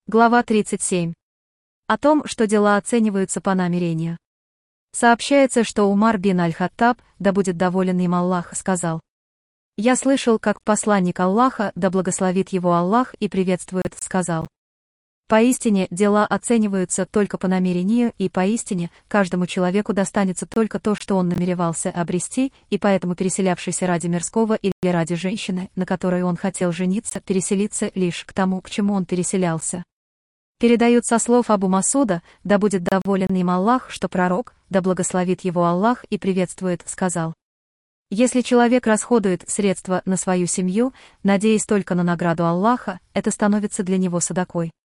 Глава 37. О том, что дела оцениваются по намерению. Сообщается, что Умар бин Аль-Хаттаб, да будет доволен им Аллах, сказал: «Я слышал, как посланник Аллаха, да благословит его Аллах и приветствует, сказал: поистине дела оцениваются только по намерению, и поистине каждому человеку достанется только то, что он намеревался обрести, и поэтому переселявшийся ради мирского или ради женщины, на которой он хотел жениться, переселиться лишь к тому, к чему он переселялся». Передают со слов Абу Масуда, да будет доволен им Аллах, что пророк, да благословит его Аллах и приветствует, сказал: если человек расходует средства на свою семью, надеясь только на награду Аллаха, это становится для него садакой.